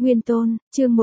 Nguyên Tôn, chương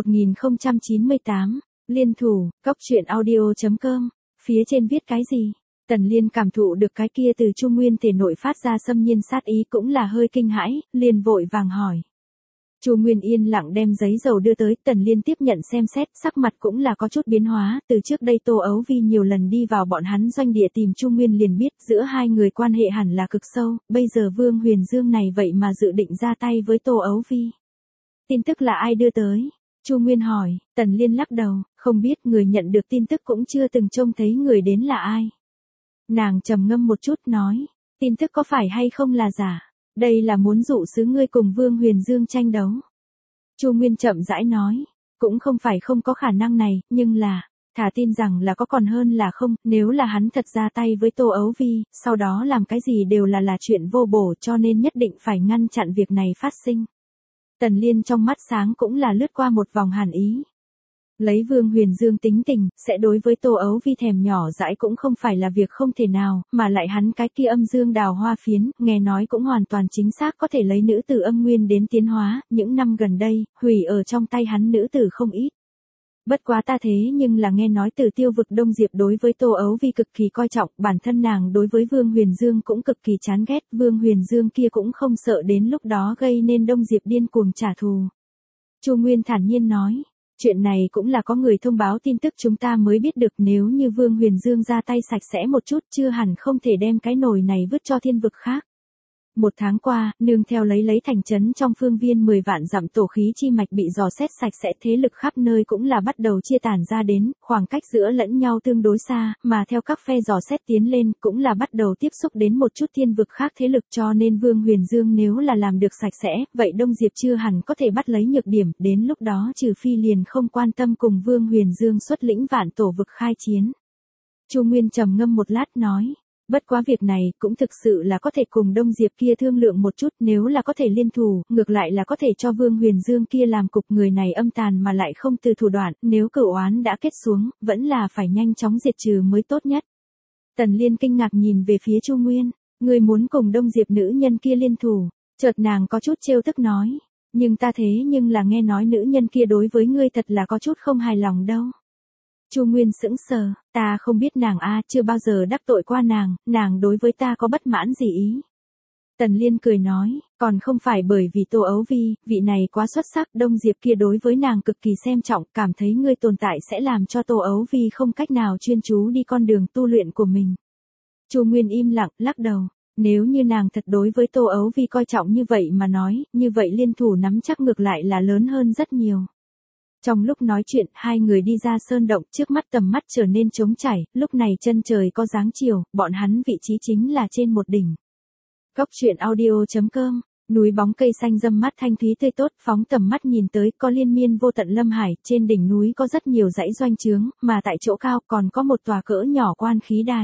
1098, Liên thủ, Cóc truyện audio.com, phía trên viết cái gì? Tần Liên cảm thụ được cái kia từ Chu Nguyên thể nội phát ra xâm nhiên sát ý cũng là hơi kinh hãi, liền vội vàng hỏi. Chu Nguyên yên lặng đem giấy dầu đưa tới, Tần Liên tiếp nhận xem xét, sắc mặt cũng là có chút biến hóa, từ trước đây Tô Ấu Vi nhiều lần đi vào bọn hắn doanh địa tìm Chu Nguyên liền biết giữa hai người quan hệ hẳn là cực sâu, bây giờ Vương Huyền Dương này vậy mà dự định ra tay với Tô Ấu Vi. Tin tức là ai đưa tới? Chu Nguyên hỏi, Tần Liên lắc đầu, không biết, người nhận được tin tức cũng chưa từng trông thấy người đến là ai. Nàng trầm ngâm một chút nói, tin tức có phải hay không là giả? Đây là muốn dụ sứ ngươi cùng Vương Huyền Dương tranh đấu. Chu Nguyên chậm rãi nói, cũng không phải không có khả năng này, nhưng là, thà tin rằng là có còn hơn là không, nếu là hắn thật ra tay với Tô Ấu Vi, sau đó làm cái gì đều là chuyện vô bổ, cho nên nhất định phải ngăn chặn việc này phát sinh. Tần Liên trong mắt sáng cũng là lướt qua một vòng hàn ý. Lấy Vương Huyền Dương tính tình, sẽ đối với Tô Ấu Vi thèm nhỏ dãi cũng không phải là việc không thể nào, mà lại hắn cái kia âm dương đào hoa phiến, nghe nói cũng hoàn toàn chính xác có thể lấy nữ tử âm nguyên đến tiến hóa, những năm gần đây, hủy ở trong tay hắn nữ tử không ít. Bất quá ta thế nhưng là nghe nói từ Tiêu Vực Đông Diệp đối với Tô Ấu Vi cực kỳ coi trọng, bản thân nàng đối với Vương Huyền Dương cũng cực kỳ chán ghét, Vương Huyền Dương kia cũng không sợ đến lúc đó gây nên Đông Diệp điên cuồng trả thù. Chu Nguyên thản nhiên nói. Chuyện này cũng là có người thông báo tin tức chúng ta mới biết được, nếu như Vương Huyền Dương ra tay sạch sẽ một chút chưa hẳn không thể đem cái nồi này vứt cho thiên vực khác. Một tháng qua, nương theo lấy thành trấn trong phương viên 10 vạn dặm tổ khí chi mạch bị dò xét sạch sẽ, thế lực khắp nơi cũng là bắt đầu chia tản ra đến, khoảng cách giữa lẫn nhau tương đối xa, mà theo các phe dò xét tiến lên, cũng là bắt đầu tiếp xúc đến một chút thiên vực khác thế lực, cho nên Vương Huyền Dương nếu là làm được sạch sẽ, vậy Đông Diệp chưa hẳn có thể bắt lấy nhược điểm, đến lúc đó trừ phi liền không quan tâm cùng Vương Huyền Dương xuất lĩnh vạn tổ vực khai chiến. Chu Nguyên trầm ngâm một lát nói. Bất quá việc này cũng thực sự là có thể cùng Đông Diệp kia thương lượng một chút, nếu là có thể liên thủ, ngược lại là có thể cho Vương Huyền Dương kia làm cục, người này âm tàn mà lại không từ thủ đoạn, nếu cửu oán đã kết xuống, vẫn là phải nhanh chóng diệt trừ mới tốt nhất. Tần Liên kinh ngạc nhìn về phía Chu Nguyên, người muốn cùng Đông Diệp nữ nhân kia liên thủ, chợt nàng có chút trêu tức nói, nhưng ta thế nhưng là nghe nói nữ nhân kia đối với ngươi thật là có chút không hài lòng đâu. Chu Nguyên sững sờ, ta không biết nàng chưa bao giờ đắc tội qua nàng đối với ta có bất mãn gì ý. Tần Liên cười nói, còn không phải bởi vì Tô Ấu Vi, vị này quá xuất sắc, Đông Diệp kia đối với nàng cực kỳ xem trọng, cảm thấy ngươi tồn tại sẽ làm cho Tô Ấu Vi không cách nào chuyên chú đi con đường tu luyện của mình. Chu Nguyên im lặng, lắc đầu, nếu như nàng thật đối với Tô Ấu Vi coi trọng như vậy mà nói, như vậy liên thủ nắm chắc ngược lại là lớn hơn rất nhiều. Trong lúc nói chuyện, hai người đi ra sơn động, trước mắt tầm mắt trở nên trống trải, lúc này chân trời có dáng chiều, bọn hắn vị trí chính là trên một đỉnh. Cóc truyện audio.com, núi bóng cây xanh râm mát thanh thúy tươi tốt, phóng tầm mắt nhìn tới có liên miên vô tận lâm hải, trên đỉnh núi có rất nhiều dãy doanh trướng, mà tại chỗ cao còn có một tòa cỡ nhỏ quan khí đài.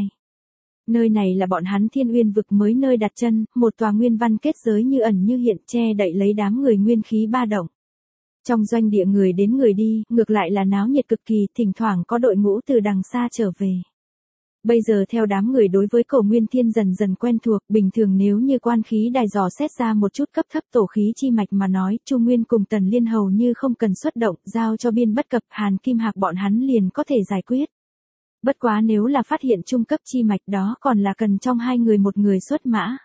Nơi này là bọn hắn Thiên Uyên vực mới nơi đặt chân, một tòa nguyên văn kết giới như ẩn như hiện, che đậy lấy đám người nguyên khí ba động. Trong doanh địa người đến người đi, ngược lại là náo nhiệt cực kỳ, thỉnh thoảng có đội ngũ từ đằng xa trở về. Bây giờ theo đám người đối với Cổ Nguyên Thiên dần dần quen thuộc, bình thường nếu như quan khí đài dò xét ra một chút cấp thấp tổ khí chi mạch mà nói, Chu Nguyên cùng Tần Liên hầu như không cần xuất động, giao cho Biên Bất Cập, Hàn Kim Hạc bọn hắn liền có thể giải quyết. Bất quá nếu là phát hiện trung cấp chi mạch đó còn là cần trong hai người một người xuất mã.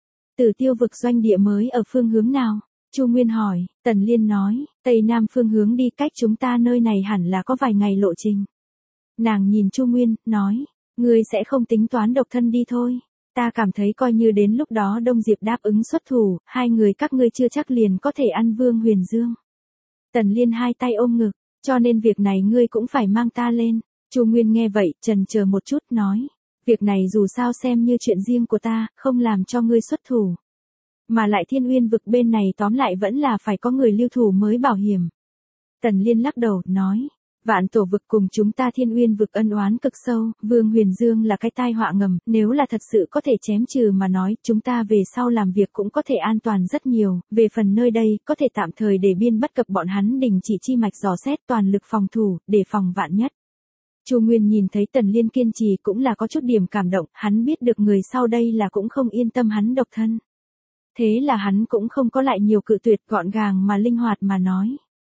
Từ Tiêu Vực doanh địa mới ở phương hướng nào? Chu Nguyên hỏi, Tần Liên nói, Tây Nam phương hướng đi, cách chúng ta nơi này hẳn là có vài ngày lộ trình. Nàng nhìn Chu Nguyên, nói, ngươi sẽ không tính toán độc thân đi thôi. Ta cảm thấy coi như đến lúc đó Đông Diệp đáp ứng xuất thủ, hai người các ngươi chưa chắc liền có thể ăn Vương Huyền Dương. Tần Liên hai tay ôm ngực, cho nên việc này ngươi cũng phải mang ta lên. Chu Nguyên nghe vậy, chần chờ một chút, nói, việc này dù sao xem như chuyện riêng của ta, không làm cho ngươi xuất thủ. Mà lại Thiên Uyên vực bên này tóm lại vẫn là phải có người lưu thủ mới bảo hiểm. Tần Liên lắc đầu, nói, vạn tổ vực cùng chúng ta Thiên Uyên vực ân oán cực sâu, Vương Huyền Dương là cái tai họa ngầm, nếu là thật sự có thể chém trừ mà nói, chúng ta về sau làm việc cũng có thể an toàn rất nhiều, về phần nơi đây, có thể tạm thời để Biên Bất Cập bọn hắn đình chỉ chi mạch dò xét, toàn lực phòng thủ, để phòng vạn nhất. Chu Nguyên nhìn thấy Tần Liên kiên trì cũng là có chút điểm cảm động, hắn biết được người sau đây là cũng không yên tâm hắn độc thân. Thế là hắn cũng không có lại nhiều cự tuyệt, gọn gàng mà linh hoạt mà nói.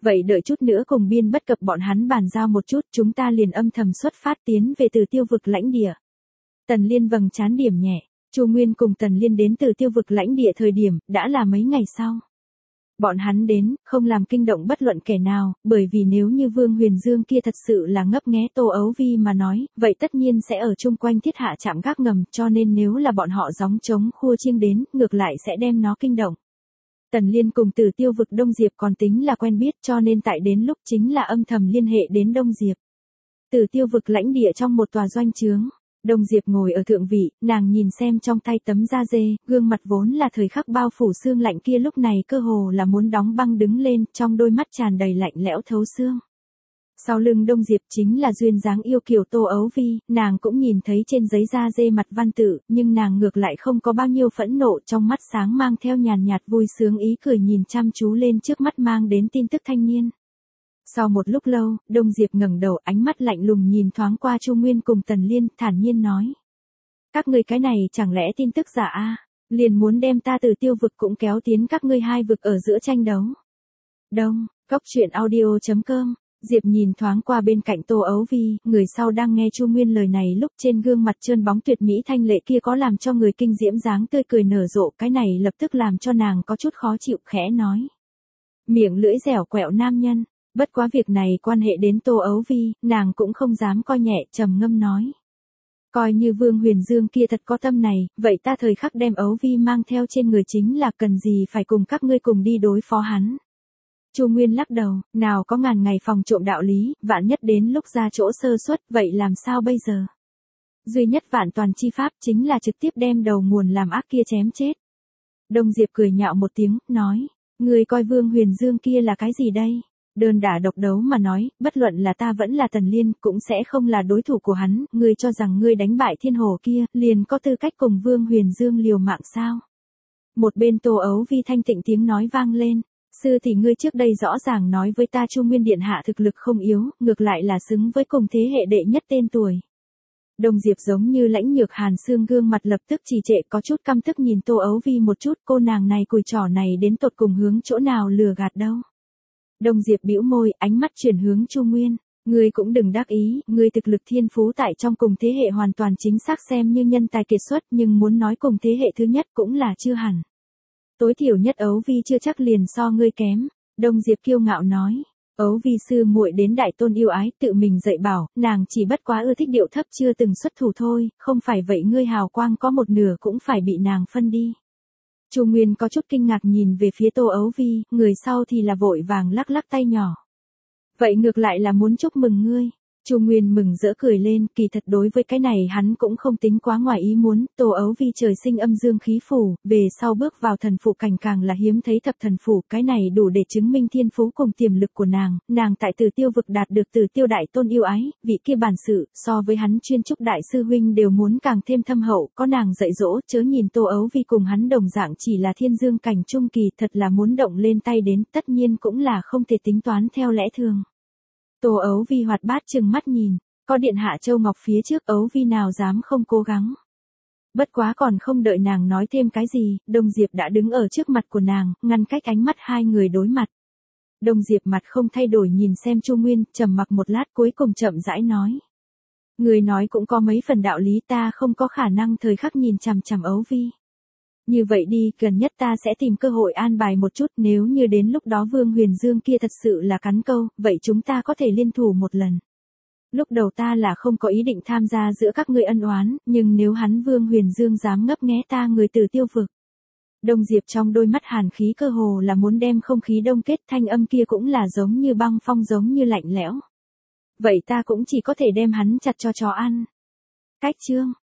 Vậy đợi chút nữa cùng biên bất cập bọn hắn bàn giao một chút, chúng ta liền âm thầm xuất phát tiến về Từ Tiêu vực lãnh địa. Tần Liên vầng trán điểm nhẹ, Chu Nguyên cùng Tần Liên đến Từ Tiêu vực lãnh địa thời điểm, đã là mấy ngày sau. Bọn hắn đến, không làm kinh động bất luận kẻ nào, bởi vì nếu như Vương Huyền Dương kia thật sự là ngấp nghé Tô Ấu Vi mà nói, vậy tất nhiên sẽ ở chung quanh thiết hạ trạm gác ngầm, cho nên nếu là bọn họ gióng trống khua chiêng đến, ngược lại sẽ đem nó kinh động. Tần Liên cùng Từ Tiêu vực Đông Diệp còn tính là quen biết, cho nên tại đến lúc chính là âm thầm liên hệ đến Đông Diệp. Từ Tiêu vực lãnh địa trong một tòa doanh trướng. Đông Diệp ngồi ở thượng vị, nàng nhìn xem trong tay tấm da dê, gương mặt vốn là thời khắc bao phủ xương lạnh kia lúc này cơ hồ là muốn đóng băng đứng lên, trong đôi mắt tràn đầy lạnh lẽo thấu xương. Sau lưng Đông Diệp chính là duyên dáng yêu kiều Tô Ấu Vi, nàng cũng nhìn thấy trên giấy da dê mặt văn tự, nhưng nàng ngược lại không có bao nhiêu phẫn nộ, trong mắt sáng mang theo nhàn nhạt vui sướng ý cười nhìn chăm chú lên trước mắt mang đến tin tức thanh niên. Sau một lúc lâu, Đông Diệp ngẩng đầu, ánh mắt lạnh lùng nhìn thoáng qua Chu Nguyên cùng Tần Liên, thản nhiên nói. Các ngươi cái này chẳng lẽ tin tức giả a? Liền muốn đem ta Từ Tiêu vực cũng kéo tiến các ngươi hai vực ở giữa tranh đấu. Đông, Cốc Truyện Audio.com. Diệp nhìn thoáng qua bên cạnh Tô Ấu Vi, người sau đang nghe Chu Nguyên lời này lúc trên gương mặt trơn bóng tuyệt mỹ thanh lệ kia có làm cho người kinh diễm dáng tươi cười nở rộ, cái này lập tức làm cho nàng có chút khó chịu, khẽ nói. Miệng lưỡi dẻo quẹo nam nhân. Bất quá việc này quan hệ đến Tô Ấu Vi, nàng cũng không dám coi nhẹ, trầm ngâm nói. Coi như Vương Huyền Dương kia thật có tâm này, vậy ta thời khắc đem Ấu Vi mang theo trên người chính là cần gì phải cùng các ngươi cùng đi đối phó hắn. Chu Nguyên lắc đầu, nào có ngàn ngày phòng trộm đạo lý, vạn nhất đến lúc ra chỗ sơ suất, vậy làm sao bây giờ? Duy nhất vạn toàn chi pháp chính là trực tiếp đem đầu nguồn làm ác kia chém chết. Đông Diệp cười nhạo một tiếng, nói, ngươi coi Vương Huyền Dương kia là cái gì đây? Đơn đả độc đấu mà nói, bất luận là ta vẫn là Tần Liên, cũng sẽ không là đối thủ của hắn, ngươi cho rằng ngươi đánh bại thiên hồ kia, liền có tư cách cùng Vương Huyền Dương liều mạng sao? Một bên Tô Ấu Vi thanh tịnh tiếng nói vang lên, sư thì ngươi trước đây rõ ràng nói với ta Chu Nguyên điện hạ thực lực không yếu, ngược lại là xứng với cùng thế hệ đệ nhất tên tuổi. Đông Diệp giống như lãnh nhược hàn xương gương mặt lập tức trì trệ có chút căm tức nhìn Tô Ấu Vi một chút, cô nàng này cùi trỏ này đến tột cùng hướng chỗ nào lừa gạt đâu. Đông Diệp bĩu môi, ánh mắt chuyển hướng Chu Nguyên, ngươi cũng đừng đắc ý, ngươi thực lực thiên phú tại trong cùng thế hệ hoàn toàn chính xác xem như nhân tài kiệt xuất, nhưng muốn nói cùng thế hệ thứ nhất cũng là chưa hẳn. Tối thiểu nhất Ấu Vi chưa chắc liền so ngươi kém, Đông Diệp kiêu ngạo nói. Ấu Vi sư muội đến đại tôn yêu ái, tự mình dạy bảo, nàng chỉ bất quá ưa thích điệu thấp chưa từng xuất thủ thôi, không phải vậy ngươi hào quang có một nửa cũng phải bị nàng phân đi. Chu Nguyên có chút kinh ngạc nhìn về phía Tô Ấu Vi, người sau thì là vội vàng lắc lắc tay nhỏ. Vậy ngược lại là muốn chúc mừng ngươi. Chu Nguyên mừng rỡ cười lên, kỳ thật đối với cái này hắn cũng không tính quá ngoài ý muốn, Tô Ấu Vi trời sinh âm dương khí phủ, về sau bước vào thần phủ cảnh càng là hiếm thấy thập thần phủ, cái này đủ để chứng minh thiên phú cùng tiềm lực của nàng tại Từ Tiêu vực đạt được Từ Tiêu đại tôn yêu ái, vị kia bản sự, so với hắn chuyên trúc đại sư huynh đều muốn càng thêm thâm hậu, có nàng dạy dỗ, chớ nhìn Tô Ấu Vi cùng hắn đồng dạng chỉ là thiên dương cảnh trung kỳ, thật là muốn động lên tay đến, tất nhiên cũng là không thể tính toán theo lẽ thường. Tô Ấu Vi hoạt bát trừng mắt nhìn, có điện hạ Châu Ngọc phía trước Ấu Vi nào dám không cố gắng. Bất quá còn không đợi nàng nói thêm cái gì, Đông Diệp đã đứng ở trước mặt của nàng, ngăn cách ánh mắt hai người đối mặt. Đông Diệp mặt không thay đổi nhìn xem Chu Nguyên, trầm mặc một lát cuối cùng chậm rãi nói. Người nói cũng có mấy phần đạo lý, ta không có khả năng thời khắc nhìn chằm chằm Ấu Vi. Như vậy đi, gần nhất ta sẽ tìm cơ hội an bài một chút, nếu như đến lúc đó Vương Huyền Dương kia thật sự là cắn câu, vậy chúng ta có thể liên thủ một lần. Lúc đầu ta là không có ý định tham gia giữa các ngươi ân oán, nhưng nếu hắn Vương Huyền Dương dám ngấp nghé ta người Từ Tiêu vực. Đông Diệp trong đôi mắt hàn khí cơ hồ là muốn đem không khí đông kết, thanh âm kia cũng là giống như băng phong giống như lạnh lẽo. Vậy ta cũng chỉ có thể đem hắn chặt cho chó ăn. Cách chương